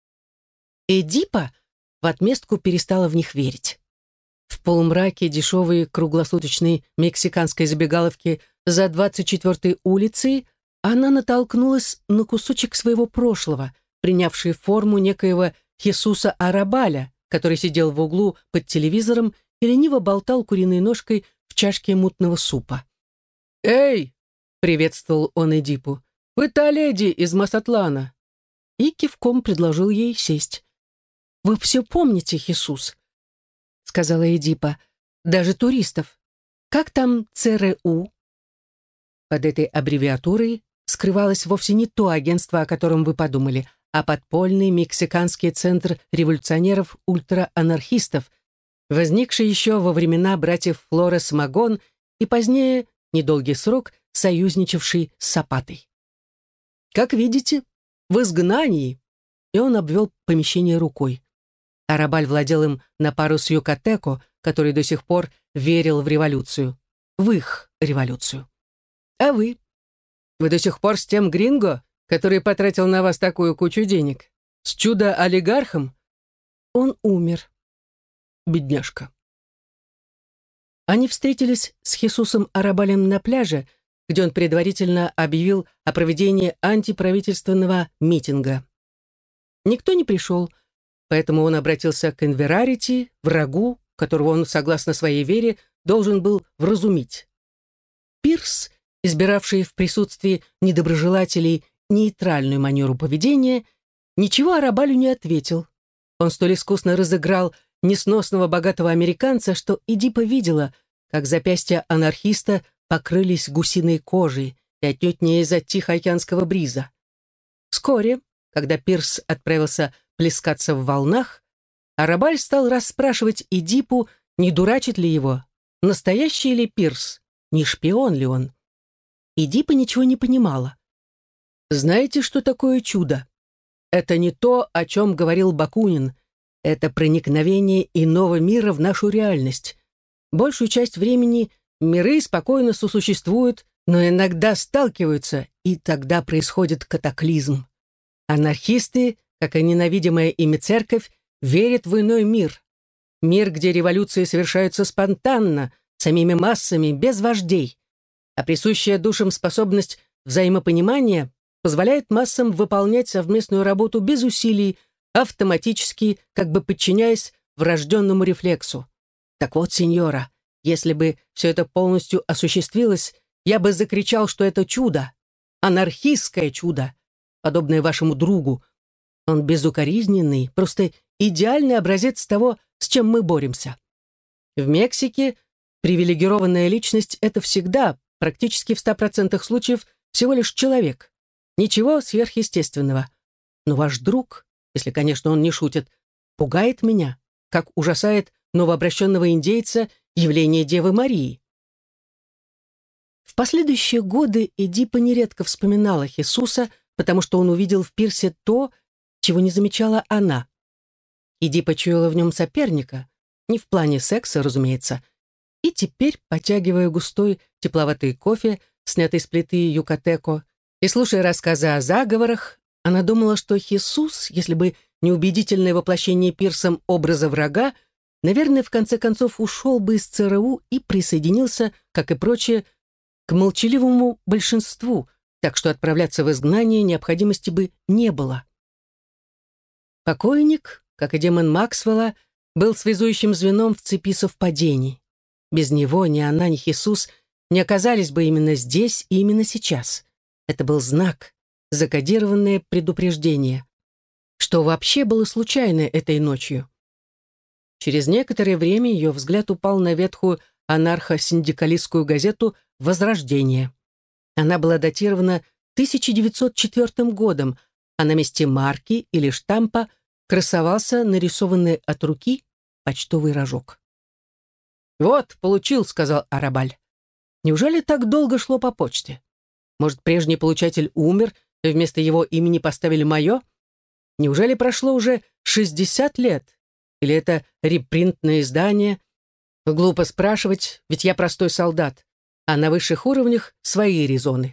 Эдипа в отместку перестала в них верить. В полумраке дешевой круглосуточной мексиканской забегаловки за двадцать четвёртой улицей она натолкнулась на кусочек своего прошлого, принявший форму некоего Хесуса Арабаля, который сидел в углу под телевизором и лениво болтал куриной ножкой в чашке мутного супа. «Эй!» — приветствовал он Эдипу. «Вы та леди из Масатлана!» И кивком предложил ей сесть. «Вы все помните, Хесус?» — сказала Эдипа. «Даже туристов. Как там ЦРУ?» Под этой аббревиатурой скрывалось вовсе не то агентство, о котором вы подумали, а подпольный мексиканский центр революционеров-ультраанархистов, возникший еще во времена братьев Флорес Магон и позднее, недолгий срок, союзничавший с Сапатой. «Как видите, в изгнании», и он обвел помещение рукой. Арабаль владел им на пару с Юкатеко, который до сих пор верил в революцию, в их революцию. «А вы? Вы до сих пор с тем гринго, который потратил на вас такую кучу денег? С чудо-олигархом?» «Он умер. Бедняжка». Они встретились с Хесусом Арабалем на пляже, где он предварительно объявил о проведении антиправительственного митинга. Никто не пришел, поэтому он обратился к Инверарити, врагу, которого он, согласно своей вере, должен был вразумить. Пирс, избиравший в присутствии недоброжелателей нейтральную манеру поведения, ничего Арабалю не ответил. Он столь искусно разыграл несносного богатого американца, что Эдипа видела, как запястья анархиста покрылись гусиной кожей и отнюдь не из-за тихоокеанского бриза. Вскоре, когда Пирс отправился плескаться в волнах, Арабаль стал расспрашивать Эдипу, не дурачит ли его, настоящий ли Пирс, не шпион ли он. Эдипа ничего не понимала. Знаете, что такое чудо? Это не то, о чем говорил Бакунин. Это проникновение иного мира в нашу реальность. Большую часть времени миры спокойно сосуществуют, но иногда сталкиваются, и тогда происходит катаклизм. Анархисты, как и ненавидимая ими церковь, верят в иной мир. Мир, где революции совершаются спонтанно, самими массами, без вождей. А присущая душам способность взаимопонимания позволяет массам выполнять совместную работу без усилий, автоматически, как бы подчиняясь врожденному рефлексу. Так вот, сеньора, если бы все это полностью осуществилось, я бы закричал, что это чудо, анархистское чудо, подобное вашему другу. Он безукоризненный, просто идеальный образец того, с чем мы боремся. В Мексике привилегированная личность — это всегда, практически в ста процентах случаев, всего лишь человек. Ничего сверхъестественного. Но ваш друг, если, конечно, он не шутит, пугает меня, как ужасает новообращенного индейца явление Девы Марии. В последующие годы Эдипа нередко вспоминала Хесуса, потому что он увидел в Пирсе то, чего не замечала она. Эдипа чуяла в нем соперника, не в плане секса, разумеется, и теперь, потягивая густой тепловатый кофе, снятый с плиты юкатеко, и слушая рассказы о заговорах, она думала, что Хесус, если бы не убедительное воплощение Пирсом образа врага, наверное, в конце концов ушел бы из ЦРУ и присоединился, как и прочее, к молчаливому большинству, так что отправляться в изгнание необходимости бы не было. Покойник, как и демон Максвелла, был связующим звеном в цепи совпадений. Без него ни она, ни Хесус не оказались бы именно здесь и именно сейчас. Это был знак, закодированное предупреждение. Что вообще было случайно этой ночью? Через некоторое время ее взгляд упал на ветхую анархо-синдикалистскую газету «Возрождение». Она была датирована тысяча девятьсот четвёртым годом, а на месте марки или штампа красовался нарисованный от руки почтовый рожок. «Вот, получил», — сказал Арабаль. «Неужели так долго шло по почте? Может, прежний получатель умер, и вместо его имени поставили мое? Неужели прошло уже шестьдесят лет? Или это репринтное издание? Глупо спрашивать, ведь я простой солдат, а на высших уровнях свои резоны».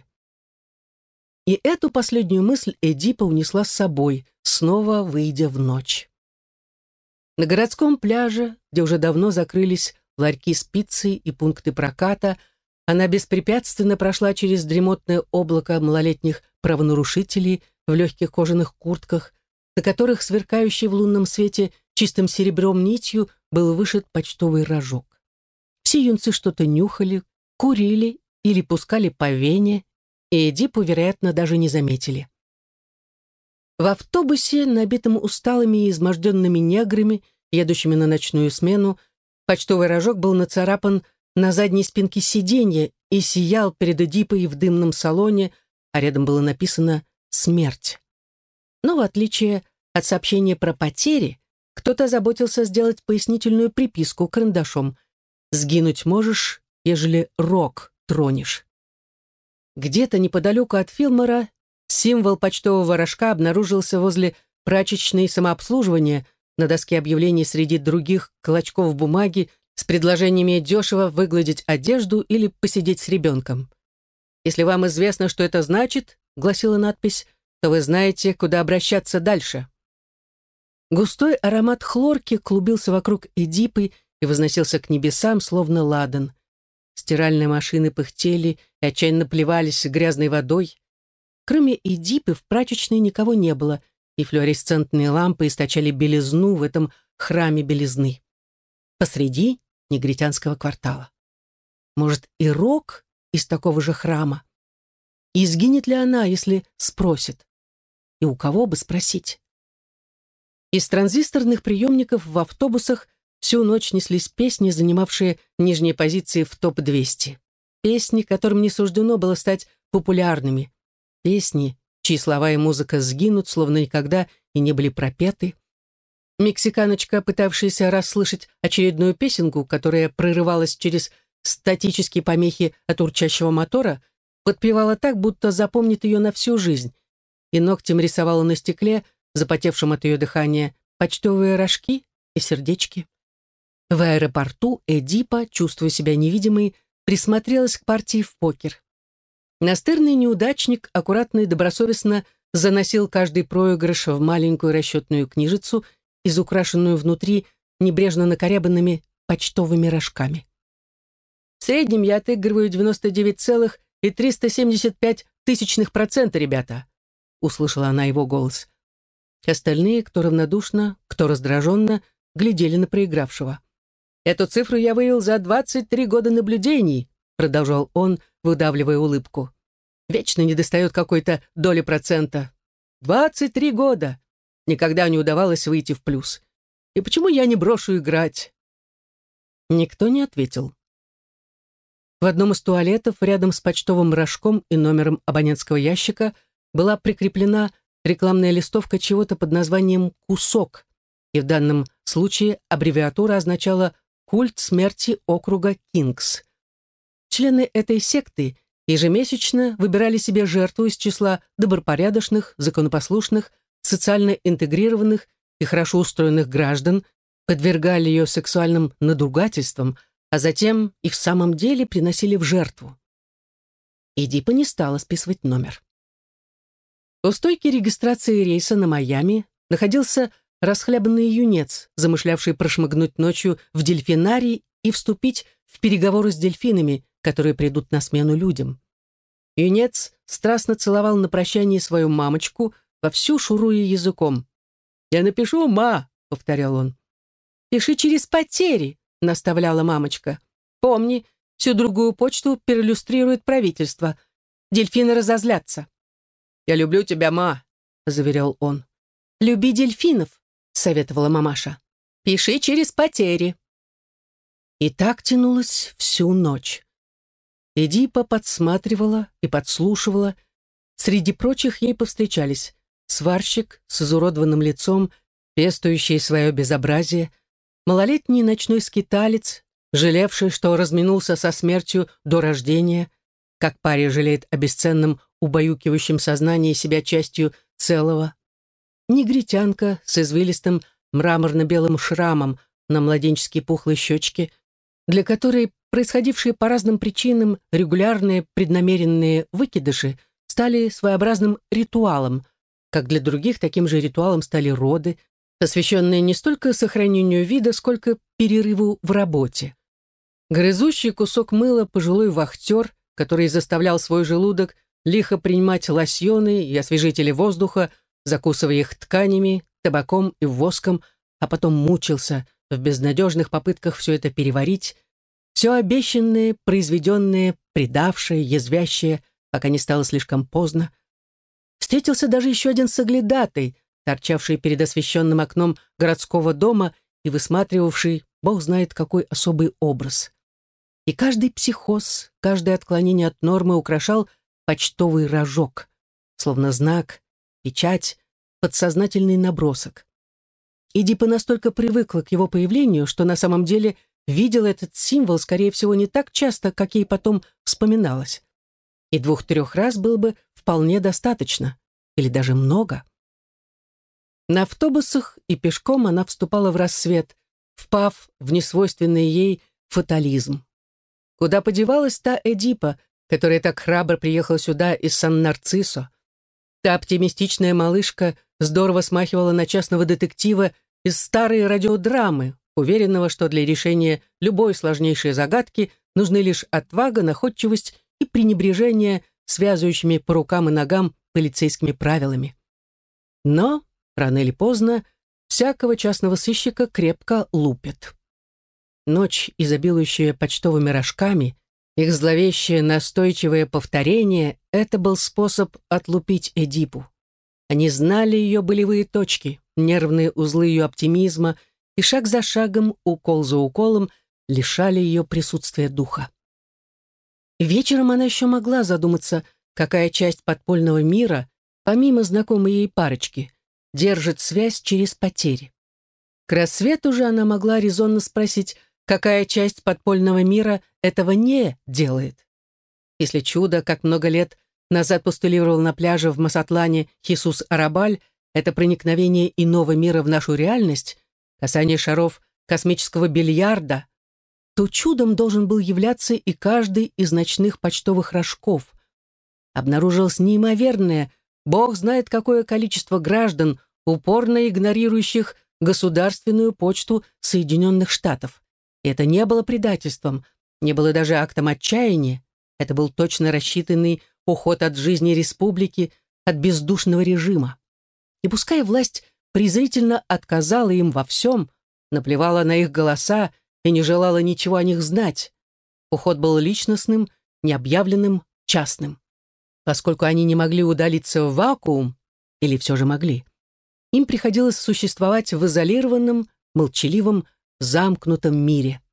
И эту последнюю мысль Эдипа унесла с собой, снова выйдя в ночь. На городском пляже, где уже давно закрылись ларьки с пиццей и пункты проката, она беспрепятственно прошла через дремотное облако малолетних правонарушителей в легких кожаных куртках, на которых, сверкающий в лунном свете чистым серебром нитью, был вышит почтовый рожок. Все юнцы что-то нюхали, курили или пускали по вене, и Эдипу, вероятно, даже не заметили. В автобусе, набитом усталыми и изможденными неграми, едущими на ночную смену, почтовый рожок был нацарапан на задней спинке сиденья и сиял перед Эдипой в дымном салоне, а рядом было написано «Смерть». Но в отличие от сообщения про потери, кто-то заботился сделать пояснительную приписку карандашом: «Сгинуть можешь, ежели рог тронешь». Где-то неподалеку от Филмора символ почтового рожка обнаружился возле прачечной самообслуживания на доске объявлений среди других клочков бумаги с предложениями дешево выгладить одежду или посидеть с ребенком. «Если вам известно, что это значит, — гласила надпись, — то вы знаете, куда обращаться дальше». Густой аромат хлорки клубился вокруг Эдипы и возносился к небесам, словно ладан. Стиральные машины пыхтели и отчаянно плевались грязной водой. Кроме Эдипы в прачечной никого не было, и флуоресцентные лампы источали белизну в этом храме белизны. Посреди негритянского квартала. Может, и Рок из такого же храма? И сгинет ли она, если спросит? И у кого бы спросить? Из транзисторных приемников в автобусах всю ночь неслись песни, занимавшие нижние позиции в топ двести. Песни, которым не суждено было стать популярными. Песни, чьи слова и музыка сгинут, словно никогда и не были пропеты. Мексиканочка, пытавшаяся расслышать очередную песенку, которая прорывалась через статические помехи от урчащего мотора, подпевала так, будто запомнит ее на всю жизнь, и ногтем рисовала на стекле, запотевшем от ее дыхания, почтовые рожки и сердечки. В аэропорту Эдипа, чувствуя себя невидимой, присмотрелась к партии в покер. Настырный неудачник аккуратно и добросовестно заносил каждый проигрыш в маленькую расчетную книжицу, изукрашенную внутри небрежно накорябанными почтовыми рожками. среднем я отыгрываю девяносто девять целых триста семьдесят пять тысячных процента, ребята», — услышала она его голос. Остальные, кто равнодушно, кто раздраженно, глядели на проигравшего. «Эту цифру я вывел за двадцать три года наблюдений», — продолжал он, выдавливая улыбку. «Вечно недостает какой-то доли процента. двадцать три года! Никогда не удавалось выйти в плюс. И почему я не брошу играть?» Никто не ответил. В одном из туалетов, рядом с почтовым рожком и номером абонентского ящика, была прикреплена рекламная листовка чего-то под названием «Кусок», и в данном случае аббревиатура означала «Культ смерти округа Кингс». Члены этой секты ежемесячно выбирали себе жертву из числа добропорядочных, законопослушных, социально интегрированных и хорошо устроенных граждан, подвергали ее сексуальным надругательствам, а затем и в самом деле приносили в жертву. Эдипа не стала списывать номер. У стойки регистрации рейса на Майами находился расхлябанный юнец, замышлявший прошмыгнуть ночью в дельфинарий и вступить в переговоры с дельфинами, которые придут на смену людям. Юнец страстно целовал на прощание свою мамочку, вовсю шуруя языком. «Я напишу, ма», — повторял он. «Пиши через потери», — наставляла мамочка. «Помни, всю другую почту переиллюстрирует правительство. Дельфины разозлятся». «Я люблю тебя, ма», — заверял он. «Люби дельфинов», — советовала мамаша. «Пиши через потери». И так тянулось всю ночь. Эдипа подсматривала и подслушивала. Среди прочих ей повстречались сварщик с изуродованным лицом, пестующий свое безобразие, малолетний ночной скиталец, жалевший, что разминулся со смертью до рождения, как парень жалеет о бесценном, убаюкивающем сознании себя частью целого, негритянка с извилистым мраморно-белым шрамом на младенческой пухлой щечке, для которой происходившие по разным причинам регулярные преднамеренные выкидыши стали своеобразным ритуалом, как для других таким же ритуалом стали роды, посвященные не столько сохранению вида, сколько перерыву в работе. Грызущий кусок мыла пожилой вахтер, который заставлял свой желудок лихо принимать лосьоны и освежители воздуха, закусывая их тканями, табаком и воском, а потом мучился в безнадежных попытках все это переварить, все обещанное, произведенное, предавшее, язвящее, пока не стало слишком поздно. Встретился даже еще один соглядатый, торчавший перед освещенным окном городского дома и высматривавший, бог знает какой особый образ. И каждый психоз, каждое отклонение от нормы украшал почтовый рожок, словно знак, печать, подсознательный набросок. Эдипа настолько привыкла к его появлению, что на самом деле видела этот символ, скорее всего, не так часто, как ей потом вспоминалось. И двух-трех раз было бы вполне достаточно, или даже много. На автобусах и пешком она вступала в рассвет, впав в несвойственный ей фатализм. Куда подевалась та Эдипа, которая так храбро приехала сюда из Сан-Нарциссо? Та оптимистичная малышка здорово смахивала на частного детектива из старой радиодрамы, уверенного, что для решения любой сложнейшей загадки нужны лишь отвага, находчивость и пренебрежение связывающими по рукам и ногам полицейскими правилами. Но, рано или поздно, всякого частного сыщика крепко лупят. Ночь, изобилующая почтовыми рожками, их зловещее настойчивое повторение — это был способ отлупить Эдипу. Они знали ее болевые точки, нервные узлы ее оптимизма, и шаг за шагом, укол за уколом, лишали ее присутствия духа. Вечером она еще могла задуматься, какая часть подпольного мира, помимо знакомой ей парочки, держит связь через потери. К рассвету же она могла резонно спросить, какая часть подпольного мира этого не делает. Если чудо, как много лет назад постулировал на пляже в Масатлане Хисус Арабаль, это проникновение иного мира в нашу реальность, касание шаров космического бильярда, то чудом должен был являться и каждый из ночных почтовых рожков. Обнаружилось неимоверное, бог знает какое количество граждан, упорно игнорирующих государственную почту Соединенных Штатов. И это не было предательством, не было даже актом отчаяния. Это был точно рассчитанный уход от жизни республики, от бездушного режима. И пускай власть презрительно отказала им во всем, наплевала на их голоса и не желала ничего о них знать, уход был личностным, необъявленным, частным. Поскольку они не могли удалиться в вакуум, или все же могли, им приходилось существовать в изолированном, молчаливом, замкнутом мире.